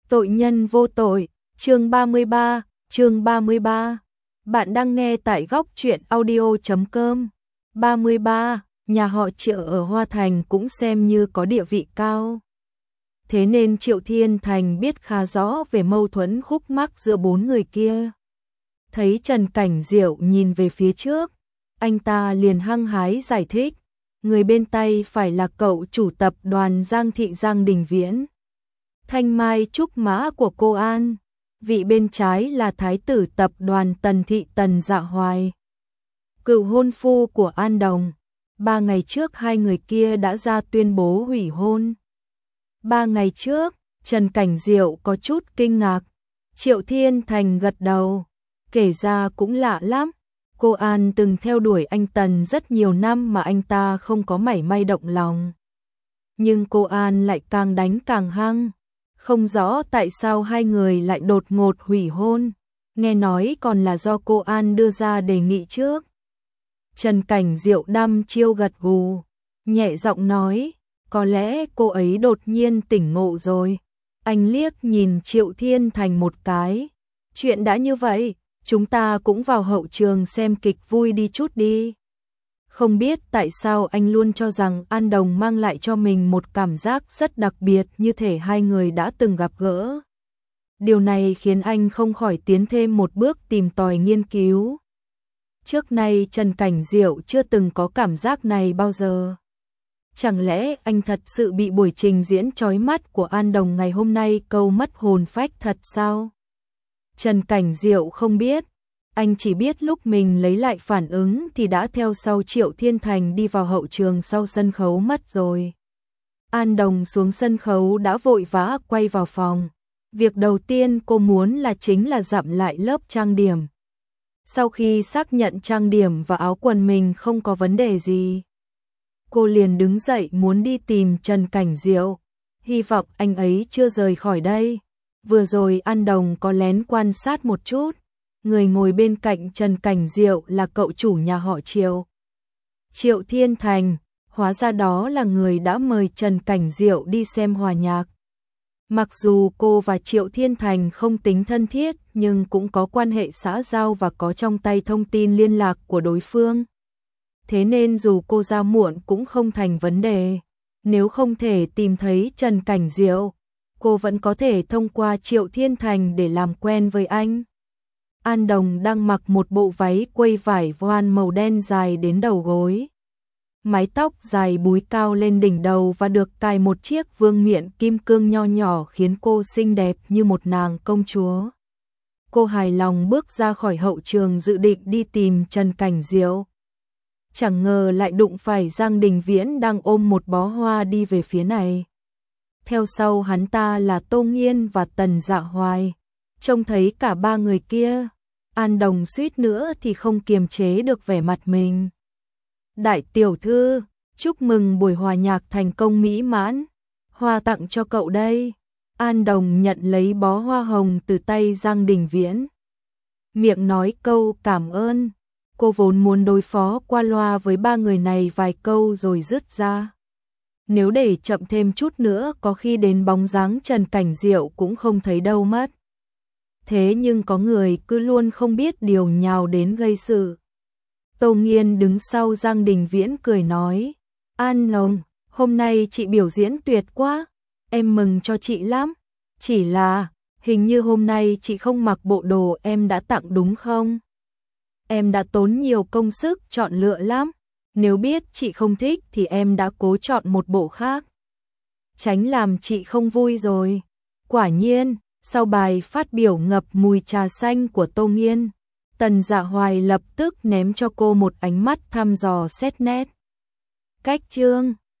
Tội nhân vô tội, chương 33. Bạn đang nghe tại góc truyện audio.com. 33. Nhà họ Triệu ở Hoa Thành cũng xem như có địa vị cao. Thế nên Triệu Thiên Thành biết khá rõ về mâu thuẫn khúc mắc giữa bốn người kia. Thấy Trần Cảnh Diệu nhìn về phía trước, anh ta liền hăng hái giải thích, người bên tay phải là cậu chủ tập đoàn Giang Thị Giang Đình Viễn, thanh mai trúc mã của cô An, vị bên trái là thái tử tập đoàn Tần Thị Tần Dạ Hoài, cựu hôn phu của An Đồng. 3 ngày trước hai người kia đã ra tuyên bố hủy hôn. 3 ngày trước, Trần Cảnh Diệu có chút kinh ngạc. Triệu Thiên Thành gật đầu, kể ra cũng lạ lắm. Cô An từng theo đuổi anh Tần rất nhiều năm mà anh ta không có mảy may động lòng. Nhưng cô An lại càng đánh càng hăng. Không rõ tại sao hai người lại đột ngột hủy hôn. Nghe nói còn là do cô An đưa ra đề nghị trước. Trần Cảnh Diệu đăm chiêu gật gù, nhẹ giọng nói, có lẽ cô ấy đột nhiên tỉnh ngộ rồi. Anh liếc nhìn Triệu Thiên Thành một cái. Chuyện đã như vậy, chúng ta cũng vào hậu trường xem kịch vui đi chút đi. Không biết tại sao anh luôn cho rằng An Đồng mang lại cho mình một cảm giác rất đặc biệt như thể hai người đã từng gặp gỡ. Điều này khiến anh không khỏi tiến thêm một bước tìm tòi nghiên cứu. Trước nay Trần Cảnh Diệu chưa từng có cảm giác này bao giờ. Chẳng lẽ anh thật sự bị buổi trình diễn chói mắt của An Đồng ngày hôm nay câu mất hồn phách thật sao? Trần Cảnh Diệu không biết. Anh chỉ biết lúc mình lấy lại phản ứng thì đã theo sau Triệu Thiên Thành đi vào hậu trường sau sân khấu mất rồi. An Đồng xuống sân khấu đã vội vã quay vào phòng. Việc đầu tiên cô muốn là chính là dặm lại lớp trang điểm. Sau khi xác nhận trang điểm và áo quần mình không có vấn đề gì, cô liền đứng dậy muốn đi tìm Trần Cảnh Diệu. Hy vọng anh ấy chưa rời khỏi đây. Vừa rồi An Đồng có lén quan sát một chút. Người ngồi bên cạnh Trần Cảnh Diệu là cậu chủ nhà họ Triệu, Triệu Thiên Thành. Hóa ra đó là người đã mời Trần Cảnh Diệu đi xem hòa nhạc. Mặc dù cô và Triệu Thiên Thành không tính thân thiết nhưng cũng có quan hệ xã giao và có trong tay thông tin liên lạc của đối phương. Thế nên dù cô ra muộn cũng không thành vấn đề. Nếu không thể tìm thấy Trần Cảnh Diệu, cô vẫn có thể thông qua Triệu Thiên Thành để làm quen với anh. An Đồng đang mặc một bộ váy quây vải voan màu đen dài đến đầu gối. Mái tóc dài búi cao lên đỉnh đầu và được cài một chiếc vương miện kim cương nho nhỏ khiến cô xinh đẹp như một nàng công chúa. Cô hài lòng bước ra khỏi hậu trường dự định đi tìm Trần Cảnh Diệu. Chẳng ngờ lại đụng phải Giang Đình Viễn đang ôm một bó hoa đi về phía này. Theo sau hắn ta là Tô Nghiên và Tần Dạ Hoài. Trông thấy cả ba người kia, An Đồng suýt nữa thì không kiềm chế được vẻ mặt mình. Đại tiểu thư, chúc mừng buổi hòa nhạc thành công mỹ mãn. Hoa tặng cho cậu đây. An Đồng nhận lấy bó hoa hồng từ tay Giang Đình Viễn. Miệng nói câu cảm ơn. Cô vốn muốn đối phó qua loa với ba người này vài câu rồi dứt ra. Nếu để chậm thêm chút nữa có khi đến bóng dáng Trần Cảnh Diệu cũng không thấy đâu mất. Thế nhưng có người cứ luôn không biết điều nhào đến gây sự. Tô Nghiên đứng sau Giang Đình Viễn cười nói, An Đồng, hôm nay chị biểu diễn tuyệt quá, em mừng cho chị lắm. Chỉ là, hình như hôm nay chị không mặc bộ đồ em đã tặng đúng không? Em đã tốn nhiều công sức chọn lựa lắm. Nếu biết chị không thích thì em đã cố chọn một bộ khác. Tránh làm chị không vui rồi. Quả nhiên, sau bài phát biểu ngập mùi trà xanh của Tô Nghiên, Tần Dạ Hoài lập tức ném cho cô một ánh mắt thăm dò xét nét. Cách chương